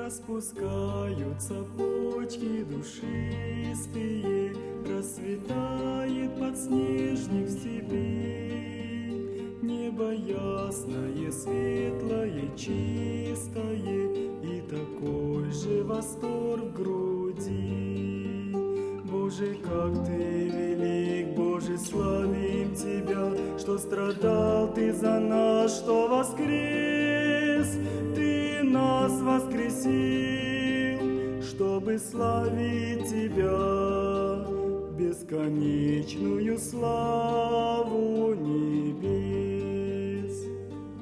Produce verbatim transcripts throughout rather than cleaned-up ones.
Распускаются почки душистые, расцветает подснежник в степи. Небо ясное, светлое, чистое, и такой же восторг в груди. Боже, как Ты велик, Боже, славим Тебя, что страдал Ты за нас, что воскрес. Ты нас воскресил, чтобы славить Тебя, бесконечную славу небес.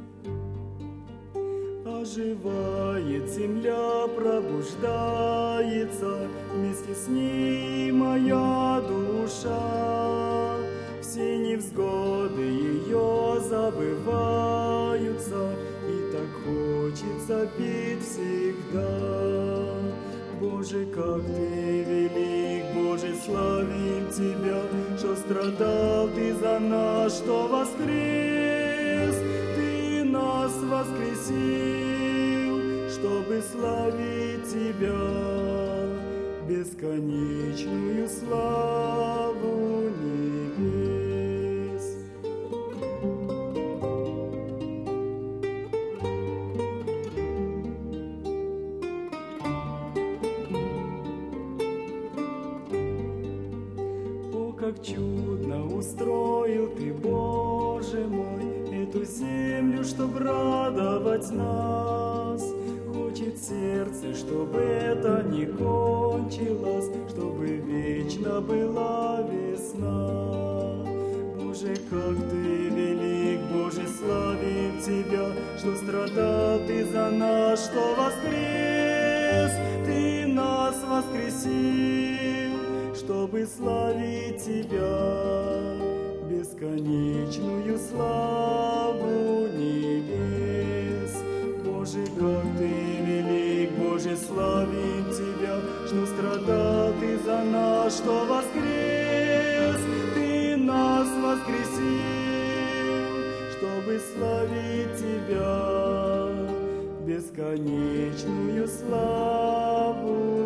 Оживает земля, пробуждается, вместе с ней моя душа. Все невзгоды ее забываются, и так хочется петь всегда. Боже, как Ты велик, Боже, славим Тебя, что страдал Ты за нас, что воскрес. Ты нас воскресил, чтобы славить Тебя, бесконечную славу небес. О, как чудно устроил Ты, Боже мой, эту землю, чтоб радовать нас. Хочет сердце, чтобы это не кончилось, чтобы вечно была весна. Боже, как Ты велик, Боже, славим Тебя, что страдал Ты за нас, что воскрес. Ты нас воскресил, чтобы славить Тебя, бесконечную славу небес. Боже, как Ты велик, Боже, славим Тебя, что страдал Ты за нас, что воскрес. Ты нас воскресил, чтобы славить Тебя, бесконечную славу